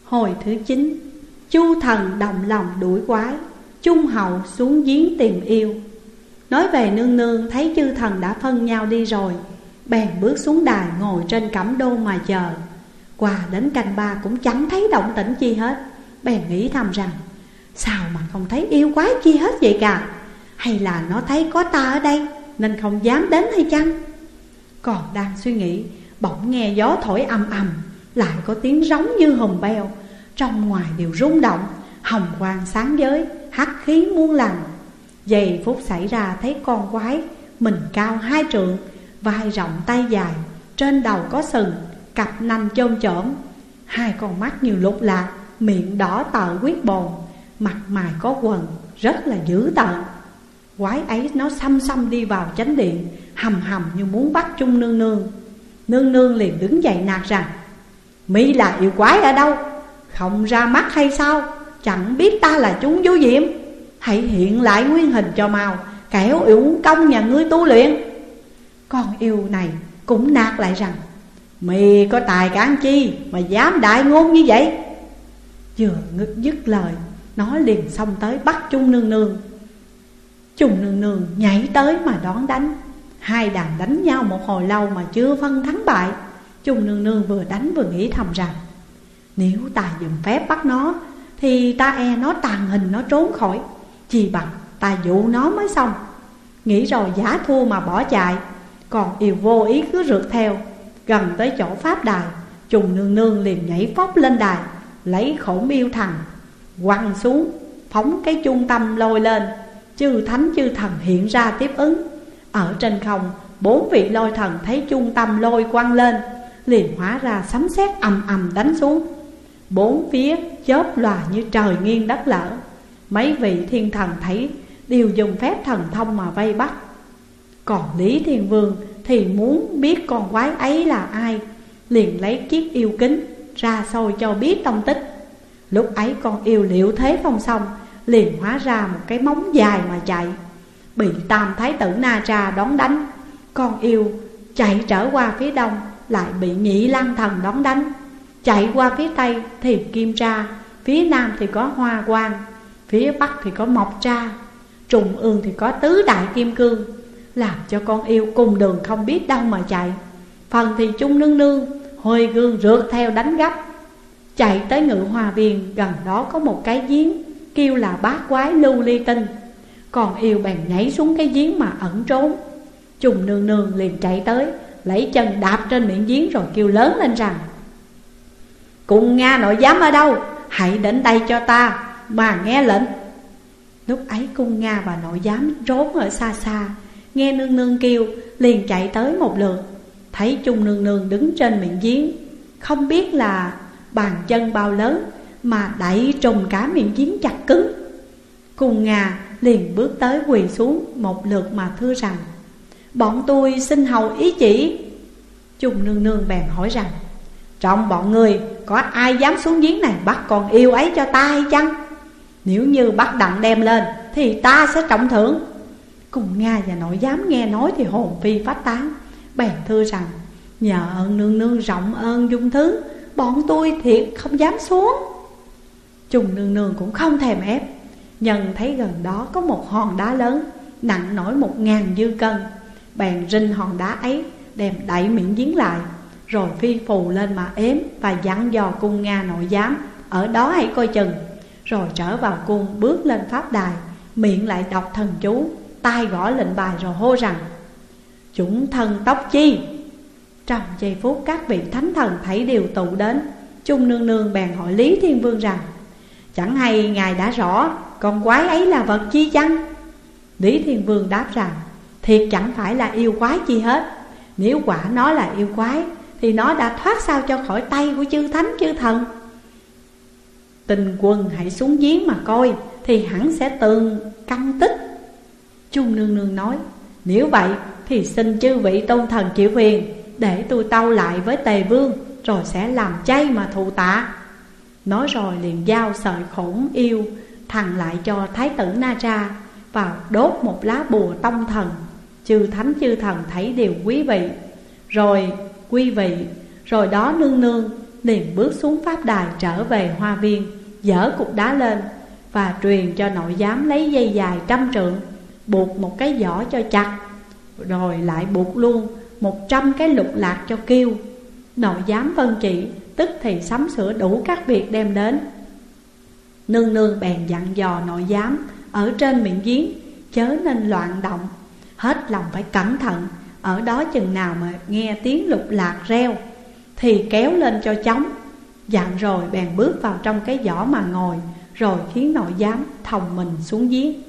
Hồi thứ 9. Chu thần đồng lòng đuổi quái, Trung hậu xuống giếng tìm yêu. Nói về nương nương thấy chư thần đã phân nhau đi rồi, bèn bước xuống đài ngồi trên cẩm đô mà chờ. Qua đến canh 3 cũng chẳng thấy động tĩnh chi hết. Bèn nghĩ thầm rằng sao mà không thấy yêu quái chi hết vậy cả? Hay là nó thấy có ta ở đây nên không dám đến hay chăng? Còn đang suy nghĩ, bỗng nghe gió thổi ầm ầm, lại có tiếng rống như hùm beo. Trong ngoài đều rung động, hồng quang sáng giới, hắc khí muôn lần. Giây phút xảy ra thấy con quái, mình cao 2 trượng, vai rộng tay dài, trên đầu có sừng, cặp nanh chôm chổm, 2 con mắt như lục lạc, miệng đỏ tợ huyết bồn, mặt mày có quầng, rất là dữ tợn. Quái ấy nó xăm xăm đi vào chánh điện, hầm hầm như muốn bắt Chung nương nương. Nương nương liền đứng dậy nạt rằng: "Mi là yêu quái ở đâu? Không ra mắt hay sao? Chẳng biết ta là chúng vô diệm. Hãy hiện lại nguyên hình cho mau, kẻo uổng công nhà ngươi tu luyện." Con yêu này cũng nạt lại rằng: "Mi có tài cán chi mà dám đại ngôn như vậy?" Vừa ngứt dứt lời, nó liền xông tới bắt Chung nương nương. Chung nương nương nhảy tới mà đón đánh. 2 đàn đánh nhau một hồi lâu mà chưa phân thắng bại. Chung nương nương vừa đánh vừa nghĩ thầm rằng: nếu ta dùng phép bắt nó thì ta e nó tàn hình nó trốn khỏi, chỉ bằng ta dụ nó mới xong. Nghĩ rồi giả thua mà bỏ chạy. Còn yêu vô ý cứ rượt theo. Gần tới chỗ pháp đài, Chung nương nương liền nhảy phóc lên đài, lấy khổn yêu thần quăng xuống, phóng cái chuông tâm lôi lên. Chư thánh chư thần hiện ra tiếp ứng. Ở trên không, 4 vị lôi thần thấy chuông tâm lôi quăng lên, liền hóa ra sấm sét ầm ầm đánh xuống. 4 phía chớp lòa như trời nghiêng đất lở. Mấy vị thiên thần thấy đều dùng phép thần thông mà vây bắt. Còn Lý Thiên Vương thì muốn biết con quái ấy là ai, liền lấy chiếc yêu kính ra soi cho biết tông tích. Lúc ấy con yêu liệu thế phong xong, liền hóa ra một cái móng dài mà chạy. Bị Tam Thái tử Na Tra đón đánh. Con yêu chạy trở qua phía đông, lại bị Nhị Lang Thần đón đánh. Chạy qua phía tây thì Kim Tra, phía nam thì có Hoa Quang, phía bắc thì có Mộc Tra, trung ương thì có Tứ Đại Kim Cương, làm cho con yêu cùng đường không biết đâu mà chạy. Phần thì Chung nương nương hồi gương rượt theo đánh gấp. Chạy tới Ngự Hoa Viên, gần đó có một cái giếng, kêu là Bát Quái Lưu Ly Tinh. Còn yêu bèn nhảy xuống cái giếng mà ẩn trốn. Chung nương nương liền chạy tới, lấy chân đạp trên miệng giếng rồi kêu lớn lên rằng: "Cùng Nga nội giám ở đâu? Hãy đến đây cho ta mà nghe lệnh." Lúc ấy Cung Nga và nội giám trốn ở xa xa, nghe nương nương kêu liền chạy tới một lượt. Thấy Chung nương nương đứng trên miệng giếng, không biết là bàn chân bao lớn mà đẩy trùng cả miệng giếng chặt cứng. Cung Nga liền bước tới quỳ xuống một lượt mà thưa rằng: "Bọn tôi xin hầu ý chỉ." Chung nương nương bèn hỏi rằng: "Trong bọn người có ai dám xuống giếng này bắt con yêu ấy cho ta hay chăng? Nếu như bắt đặng đem lên thì ta sẽ trọng thưởng." Cùng Nga và nội giám nghe nói thì hồn phi phách tán, bèn thưa rằng: "Nhờ ơn nương nương rộng ơn dung thứ, bọn tôi thiệt không dám xuống." Chung nương nương cũng không thèm ép. Nhân thấy gần đó có một hòn đá lớn, nặng nổi 1000 dư cân, bèn rinh hòn đá ấy đem đậy miệng giếng lại, rồi phi phù lên mà ếm và dặn dò Cung Nga nội giám ở đó hãy coi chừng. Rồi trở vào cung bước lên pháp đài, miệng lại đọc thần chú, tai gõ lệnh bài rồi hô rằng: "Chúng thần tốc chi." Trong giây phút các vị thánh thần thấy đều tụ đến. Chung nương nương bèn hỏi Lý Thiên Vương rằng: "Chẳng hay ngài đã rõ con quái ấy là vật chi chăng?" Lý Thiên Vương đáp rằng: "Thiệt chẳng phải là yêu quái chi hết. Nếu quả nó là yêu quái thì nó đã thoát sao cho khỏi tay của chư thánh chư thần. Tình quân hãy xuống giếng mà coi, thì hẳn sẽ tường căn tích." Chung nương nương nói: "Nếu vậy thì xin chư vị tôn thần chịu phiền, để tôi tâu lại với Tề Vương, rồi sẽ làm chay mà thụ tạ." Nói rồi liền giao sợi khổn yêu thần lại cho Thái tử Na Tra, vào đốt một lá bùa tông thần. Chư thánh chư thần thấy đều quý vị. Rồi đó nương nương liền bước xuống pháp đài trở về hoa viên, dỡ cục đá lên và truyền cho nội giám lấy dây dài 100 trượng, buộc một cái giỏ cho chặt, rồi lại buộc luôn 100 cái lục lạc cho kêu. Nội giám vân chỉ, tức thì sắm sửa đủ các việc đem đến. Nương nương bèn dặn dò nội giám ở trên miệng giếng chớ nên loạn động, hết lòng phải cẩn thận. Ở đó chừng nào mà nghe tiếng lục lạc reo thì kéo lên cho chóng. Dặn rồi bèn bước vào trong cái giỏ mà ngồi, rồi khiến nội giám thòng mình xuống giếng.